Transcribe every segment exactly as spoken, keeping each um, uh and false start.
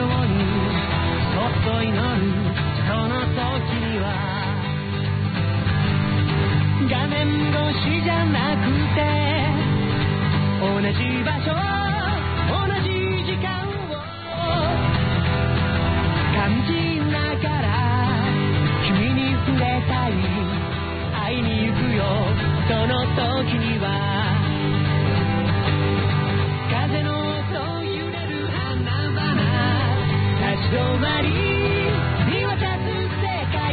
にそっと祈るその時には画面越しじゃなくて同じ場所同じ時間を感じながら君に触れたい会いに行くよその時には風の音揺れる花々立ち止まり見渡す世界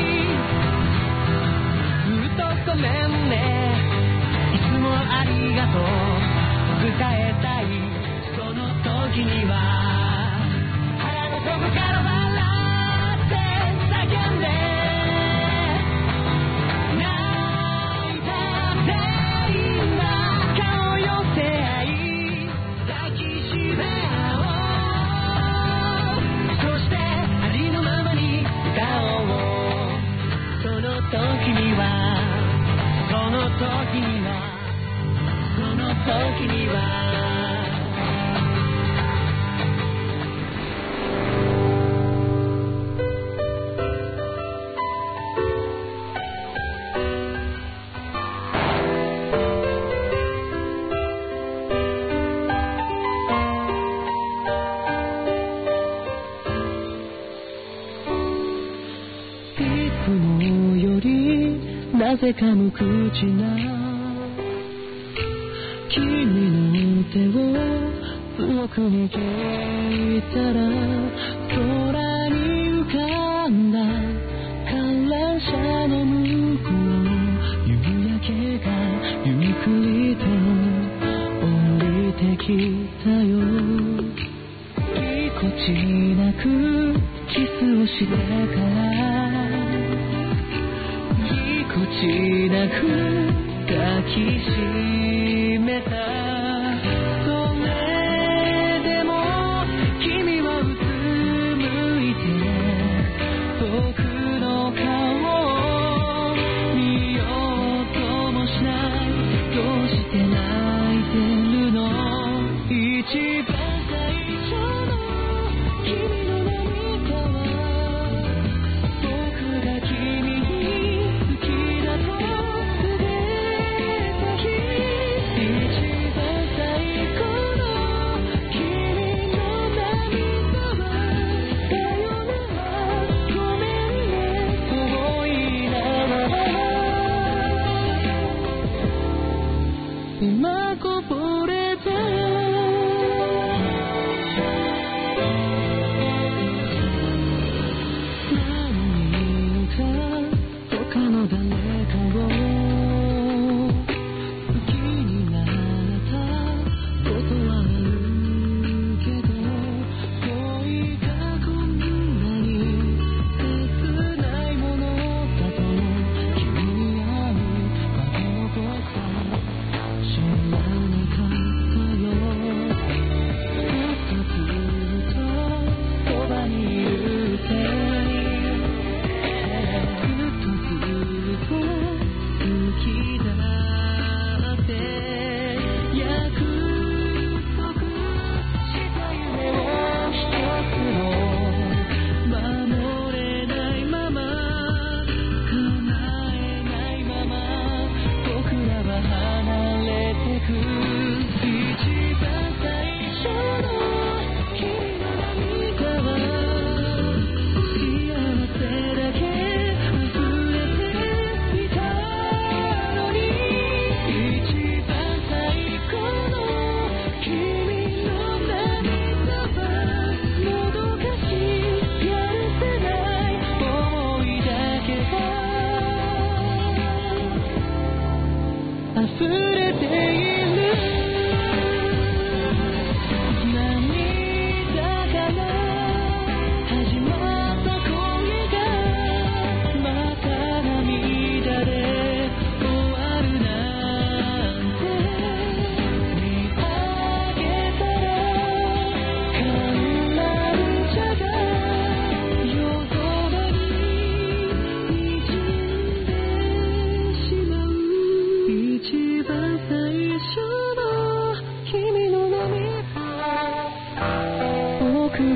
ずっとごめんねいつもありがとう伝えたいその時には腹の底から笑って叫んで泣いたって今顔寄せ合い抱きしめ合おうそしてありのままに歌おうその時にはその時にはその時にはいつもよりなぜか無口な君の手を強く握ったら空に浮かんだ観覧車の向こう夕焼けがゆっくりと降りてきたよぎこちなくキスをしてからぎこちなく抱きしめたそれでも君はうつむいて僕の顔を見ようともしないどうして泣いてるの一番最初の君の涙は僕が君に好きだと告げた日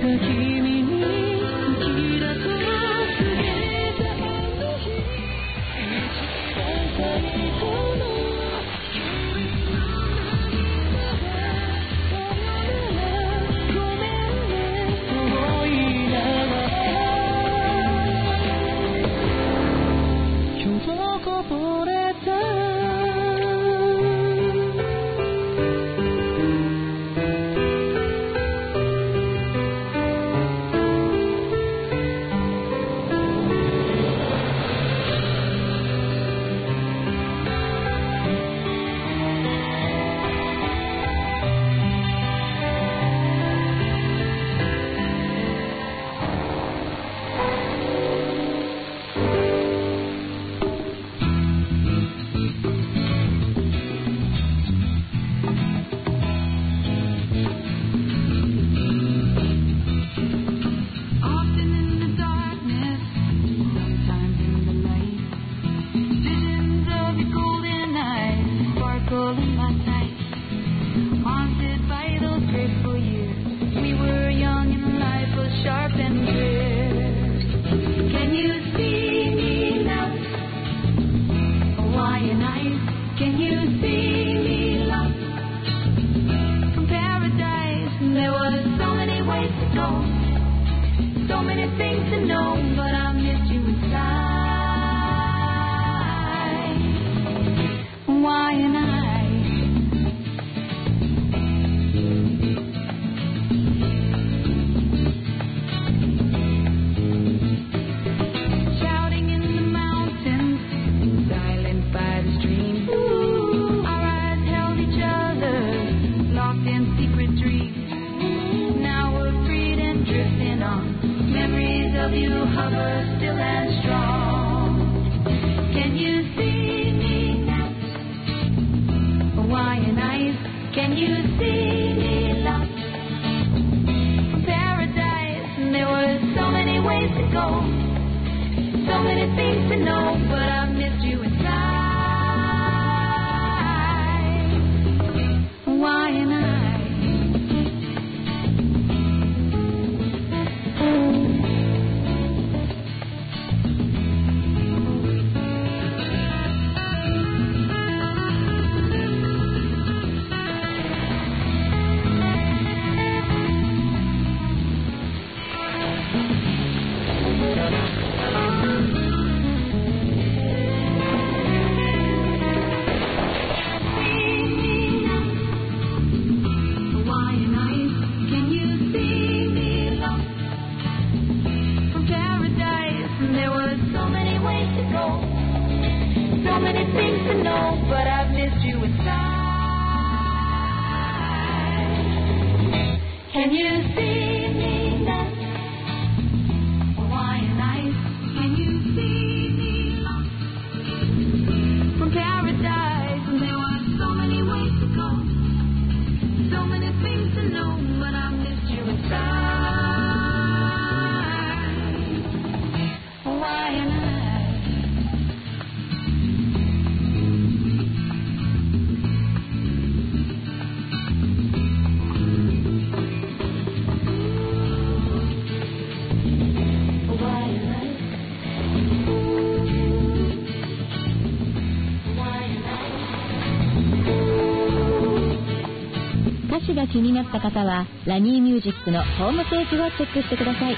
が気になった方はラニーミュージックのホームページをチェックしてください。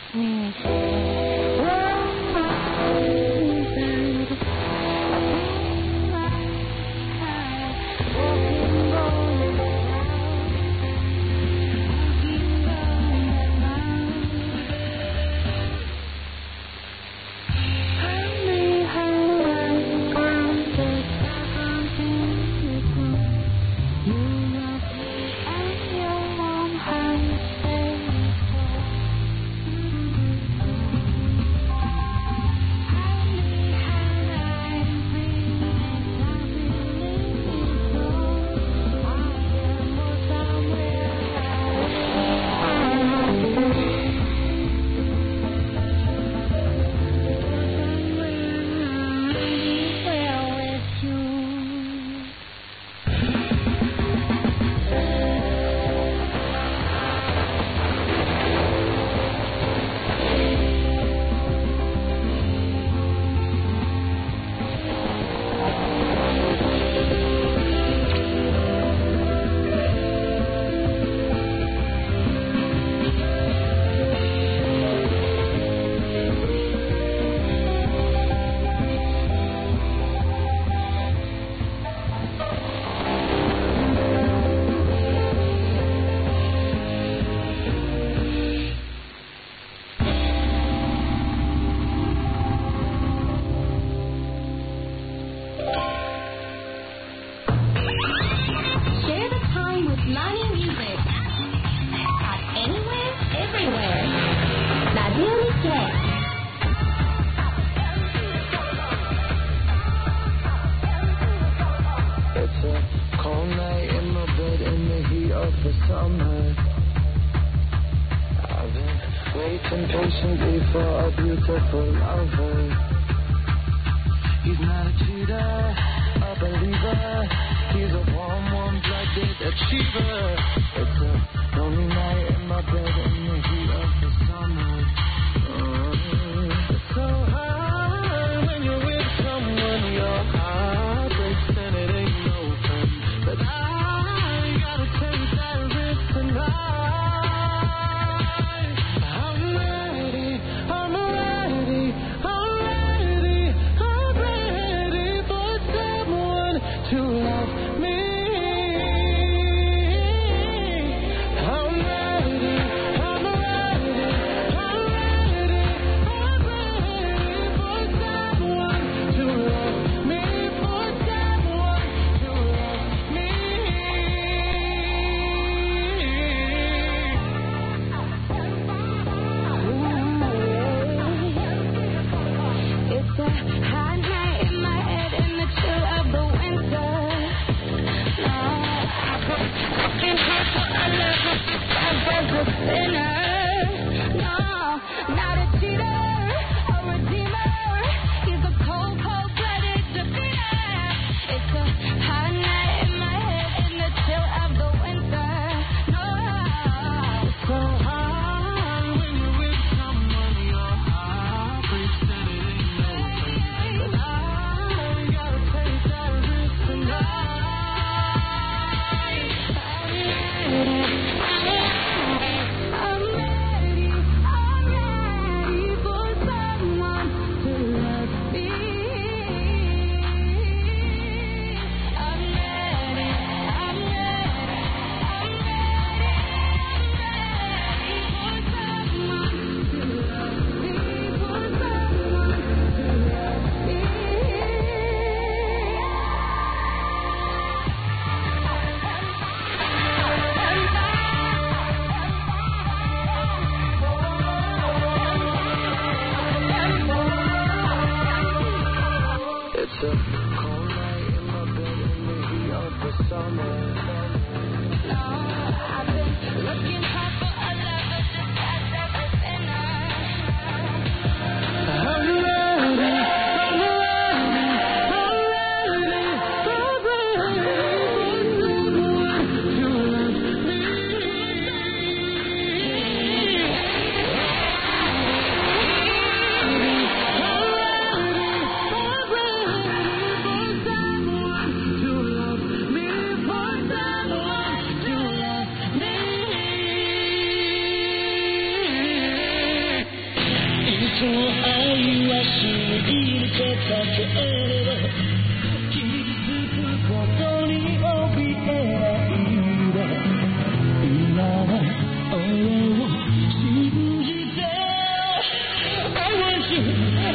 For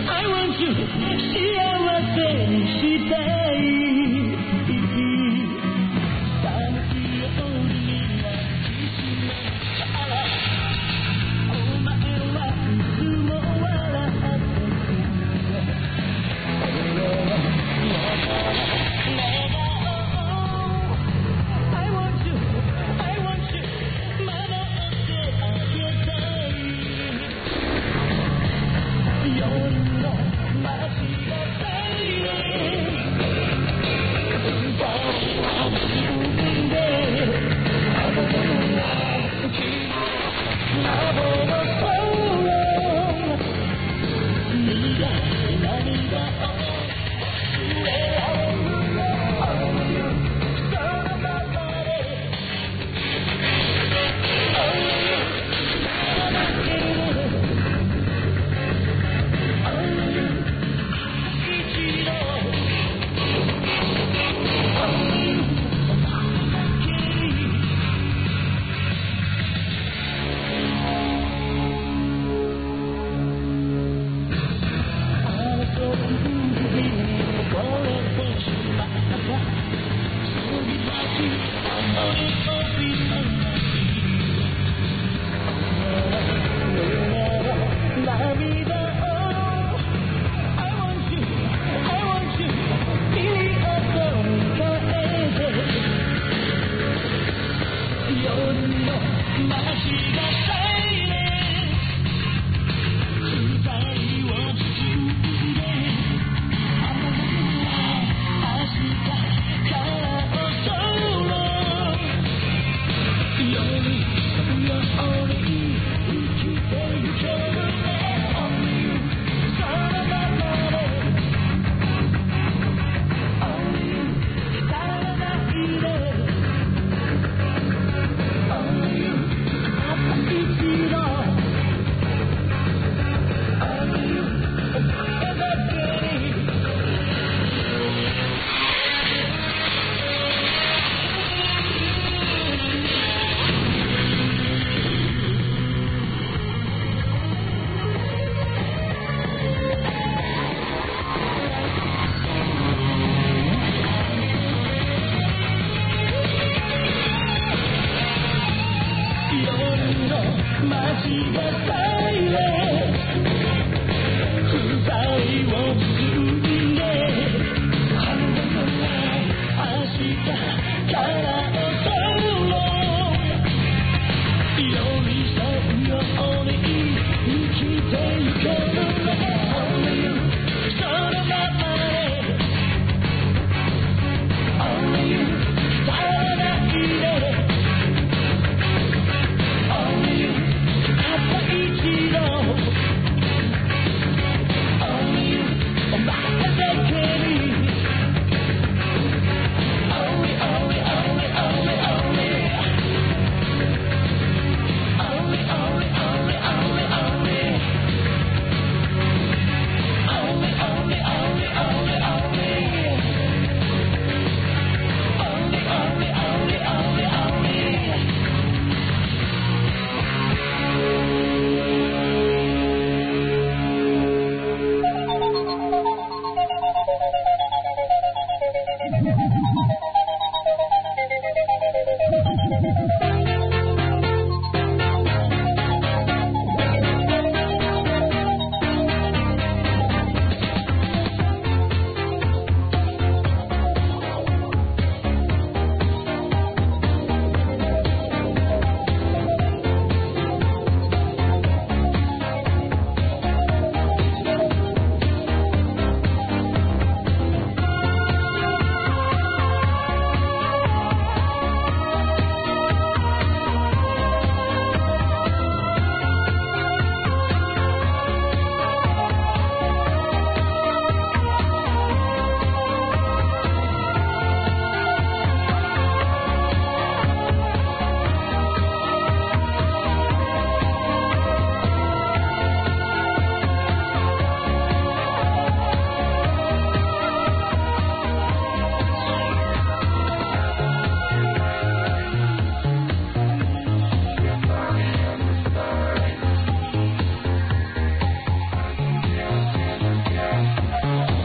I want you 幸せにしたい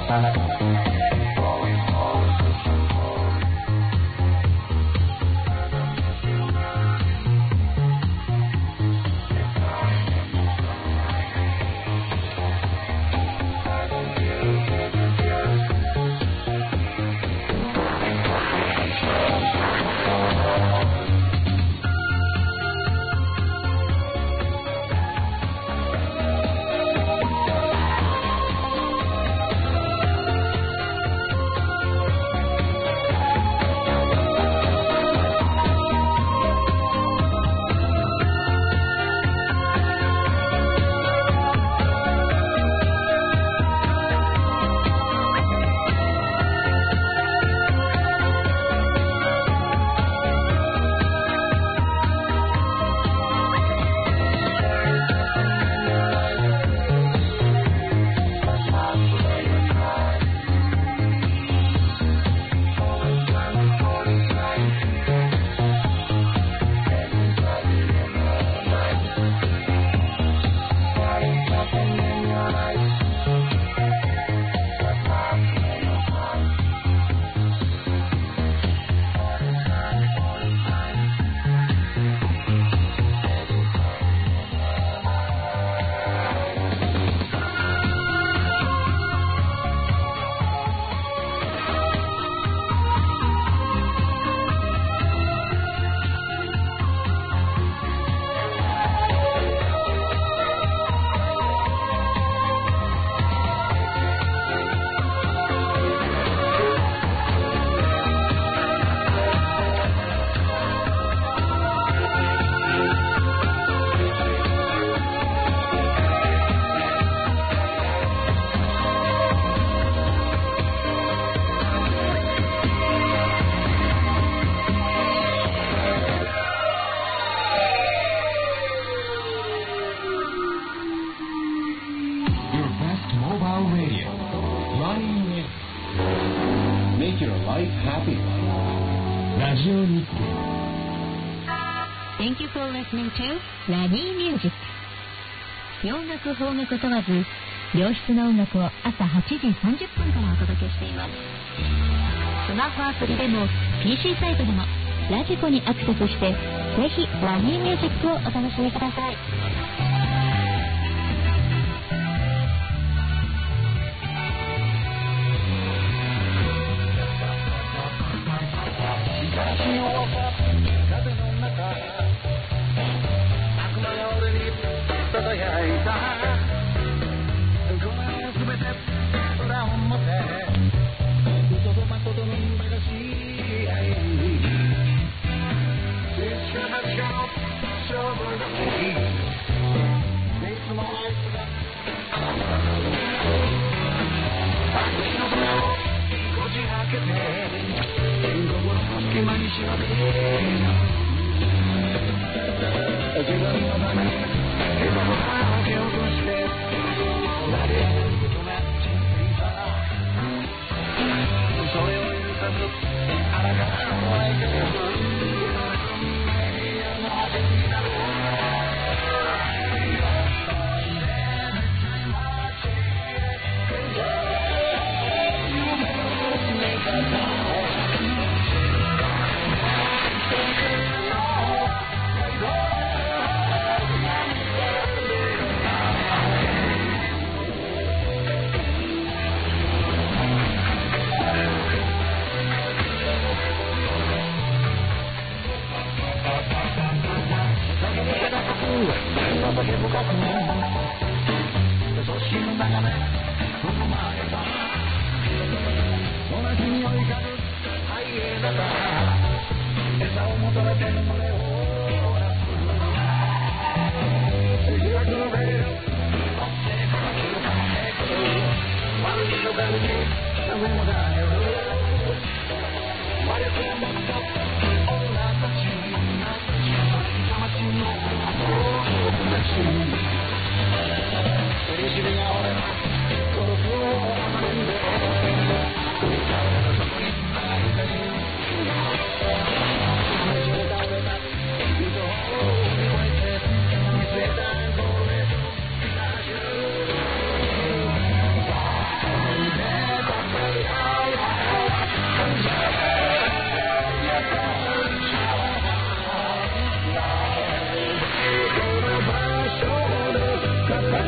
Thank you for listening to ラニーミュージック。洋楽邦楽問わず、良質な音楽を朝はちじさんじゅっぷんからお届けしています。スマホアプリでも ピーシー サイトでもラジコにアクセスして、ぜひラニーミュージックをお楽しみください。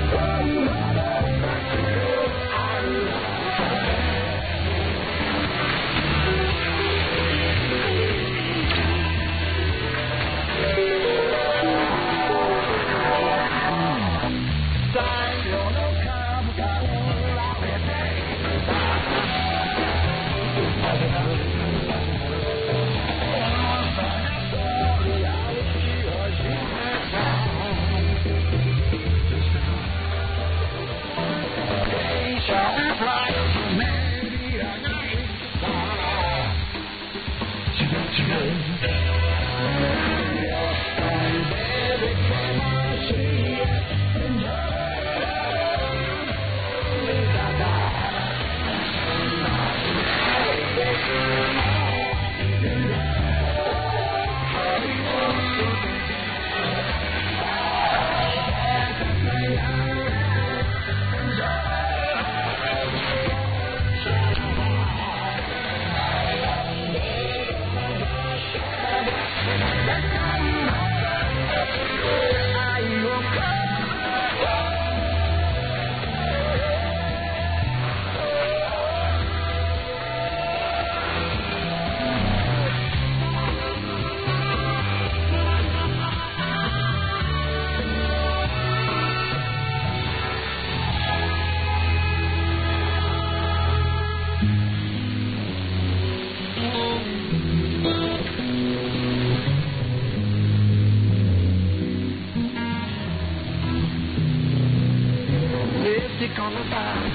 On the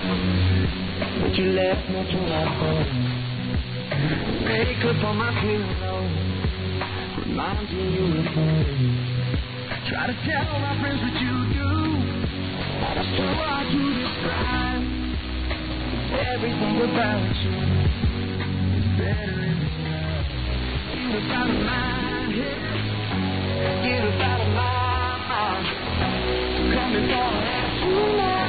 side, but you left me to my home. Makeup on my pillow, reminding you of home. Try to tell my friends what you do, but I still hard to describe. Everything about you is better in this world. Get us out of my head, get us out of my mind. Come and fall tonight.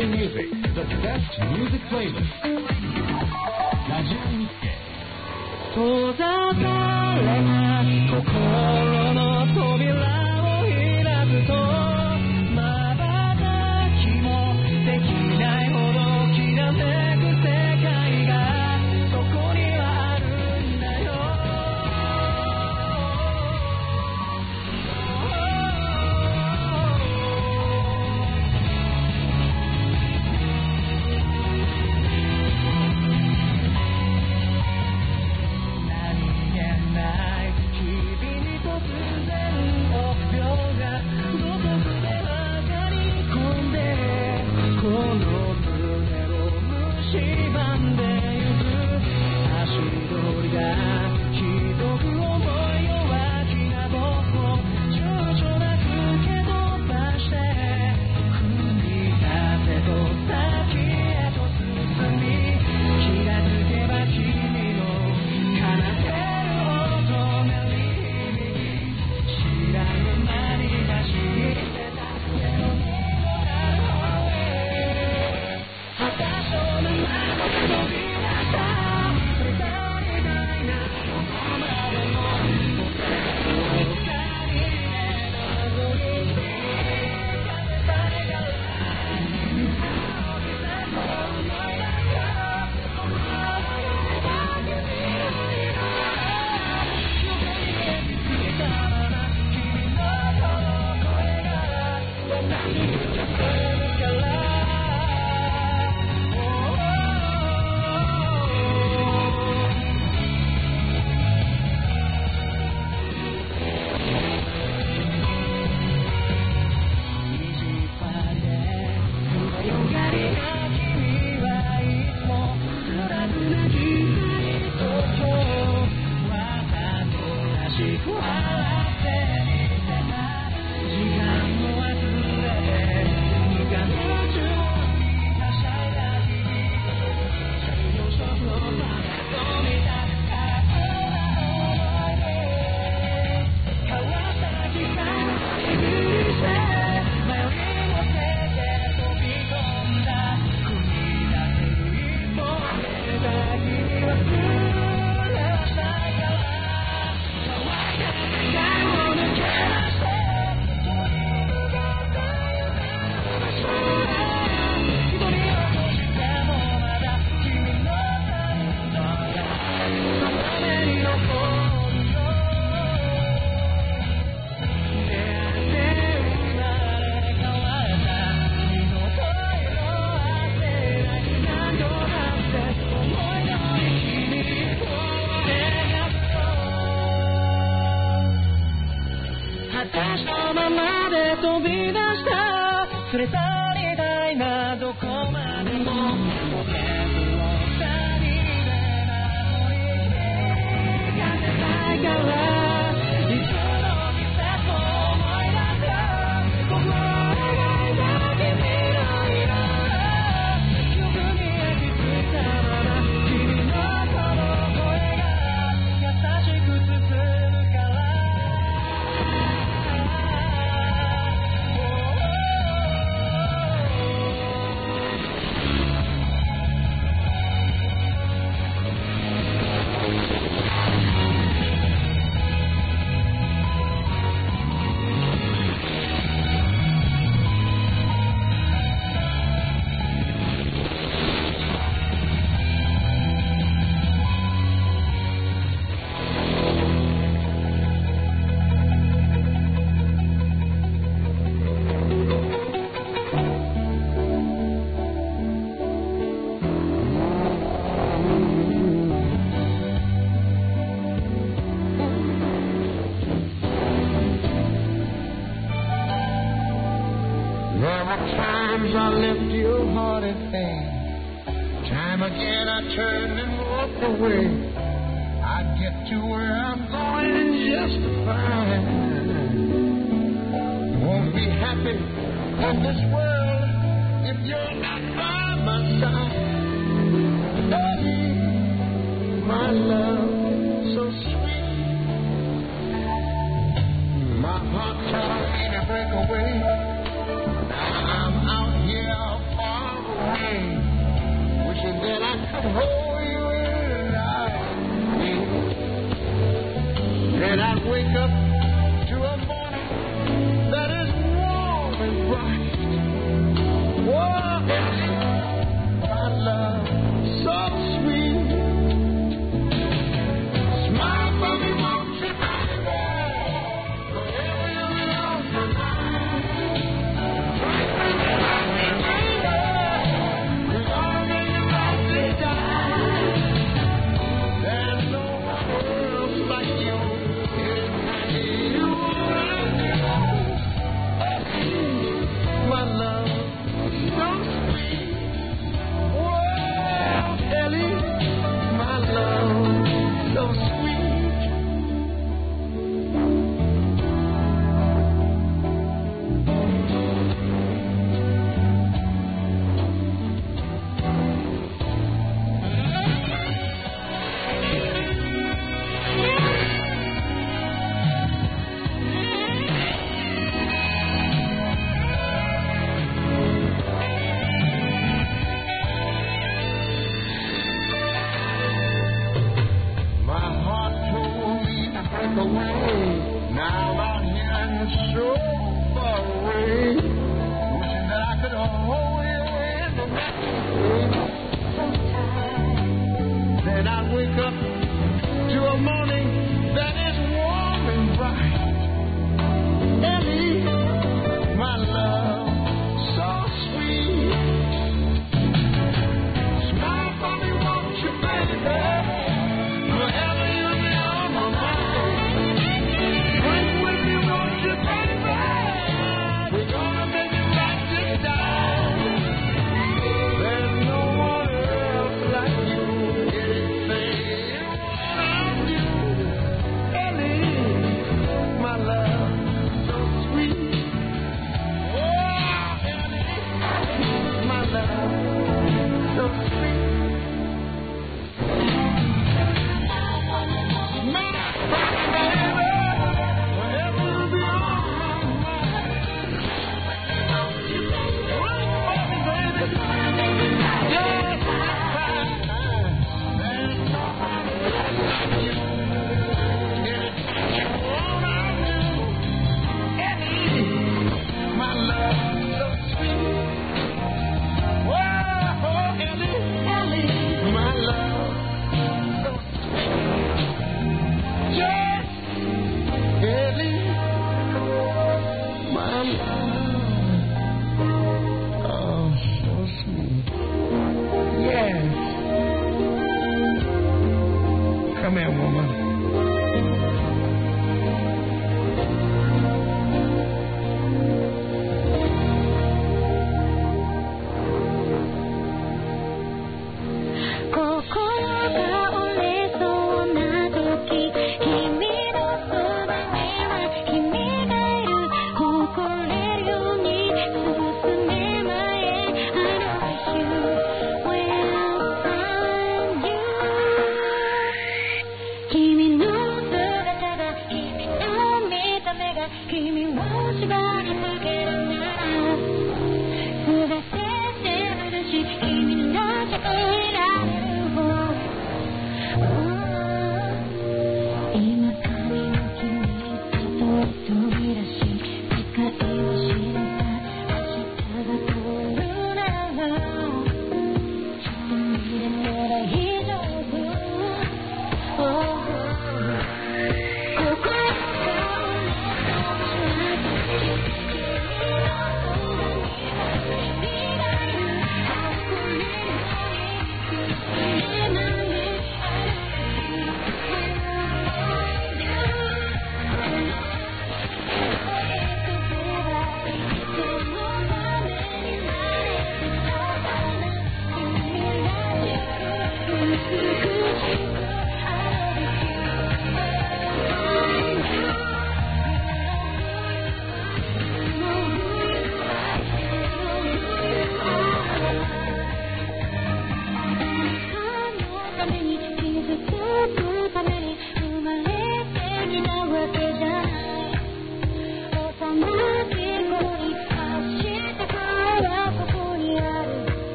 Latin music, the best music playlist. ラジオ日経。 閉ざされた心の扉を開くと瞬きもできないほどきらめく世界がそこにはあるんだよ。何気ない日々に突然臆病がどこかで上がり込んでこの胸を蝕んでゆく足取りがひどく重い弱気な僕を躊躇なく蹴飛ばして踏み立てと先へと進み気がつけば君の奏でる音が耳に知らぬ何がしてたメロディーのある方へ果たしのまま飛び出したそれだけないなここまでの二人で謎にして風さえがいつの日だと思い出したこのままだけ見えないな夢に見つけたまま君のこの声が私に聞こえるから私のままで飛び出した連れ去りたいなどこまでもポケットをさりげなのにやってないからいつの季節も思い出した心が抱き未来な記憶に焼き付いたまま君のこの声が優しく包むから There were times I left your heart in pain. Time again I turned and walked away. I'd get to where I'm going just fine. Won't be happy in this world if you're not by my side. Oh, my love, so sweet. My heart told me to break away. I'm out here far I'd hold you in and then I'd wake up to a morning that is warm and bright. Oh, my love, so sweet. Smile for me, won't you, baby? Forever you'll be on my mind. Right when you love me, baby, we're gonna make it right this time. There's no one else like you. You wanna do, my love, so sweet. Whoa, Ellie, my love, so sweet. My heart told me to break away. Now I'm here and so far away. Wishing that I could hold you in the sometime. Then I'd wake up to a morning that is warm and bright. Ellie, my love, so sweet. Smile for me, won't you, baby? Forever you'll be on my mind. Drink with me, won't you, baby? We're gonna make it right this time. There's no one else like you. Anything you wanna do, Ellie, my love, so sweet. Oh,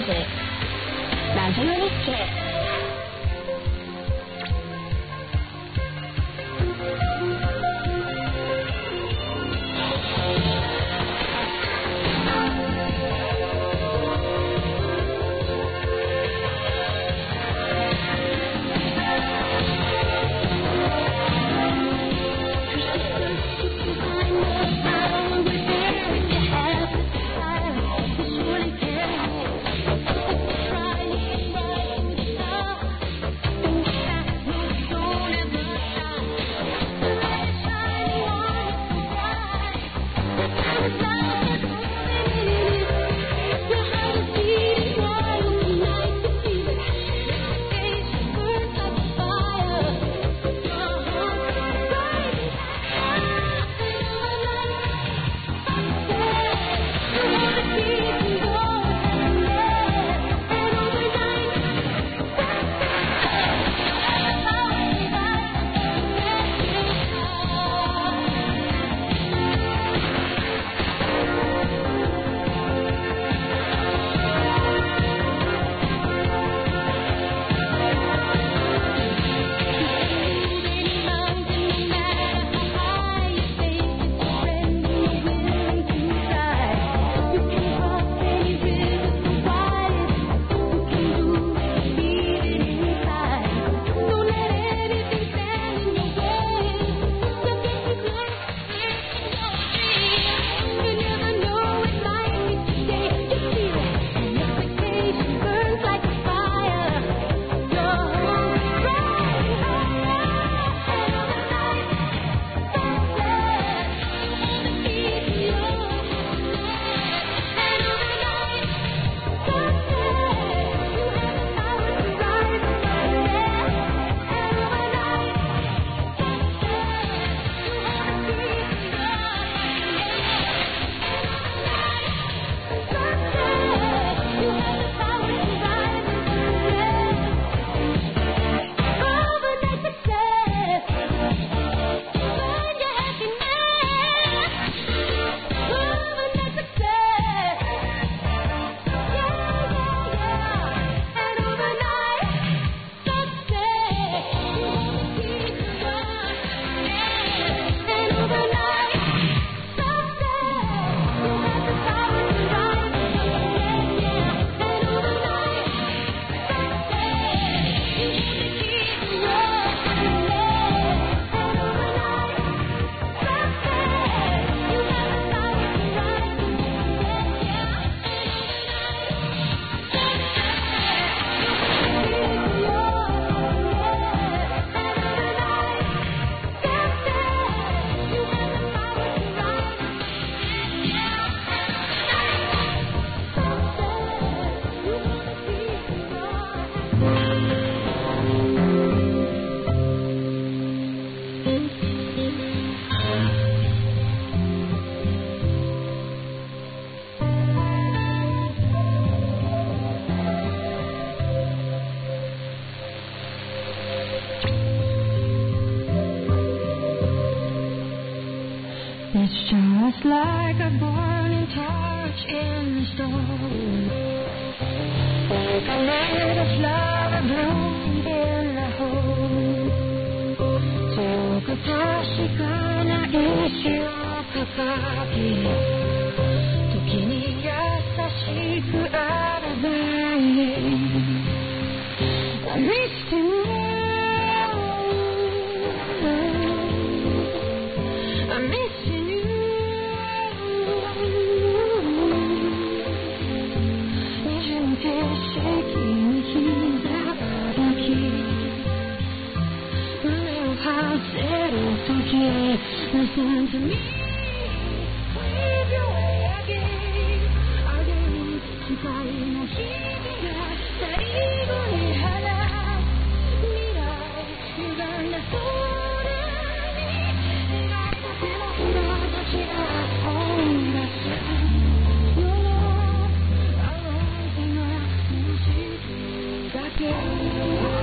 ラジオ日経。 It's just like a burning torch in the storm, like a little flower bloom in the hole. 遠く確かな意志を掲げ、時に優しくある前に I miss you, I miss you.時 Listen to me Wave your way again Again 光の日々が最後に放つ未来歪んだ空に描いた手のひらたちが音楽 Your love alone なmusic だけ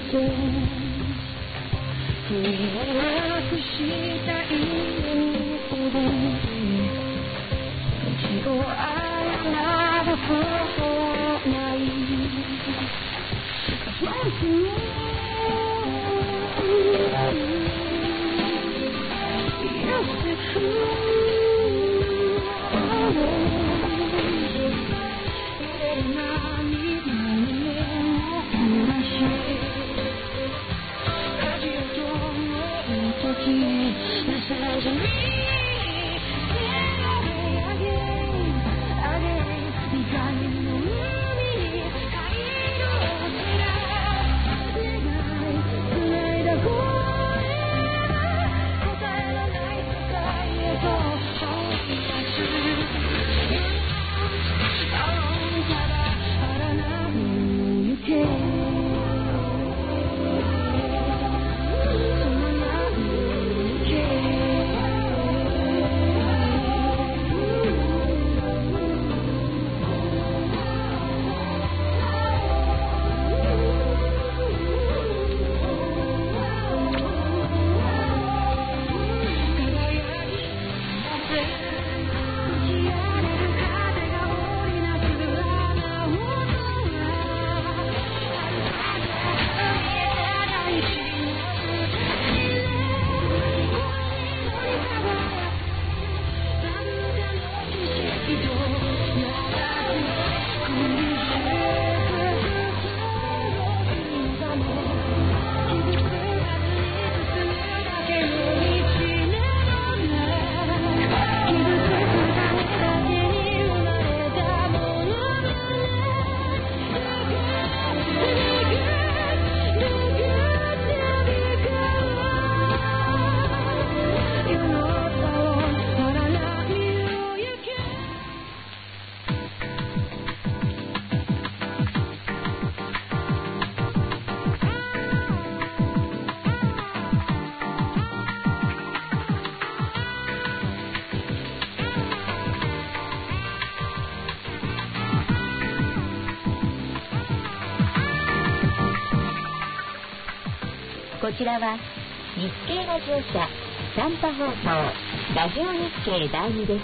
こちらは日系ラジオ社短波放送ラジオ日経だいにです。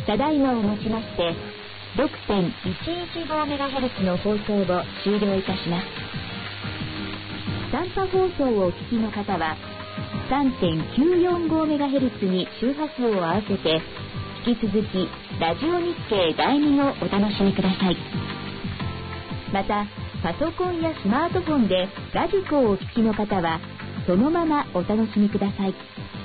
ただいまをもちまして ろくてんいちいちごメガヘルツ の放送を終了いたします。短波放送をお聞きの方は さんてんきゅうよんごメガヘルツ に周波数を合わせて引き続きラジオ日経だいにをお楽しみください。またパソコンやスマートフォンでラジコをお聞きの方はそのままお楽しみください。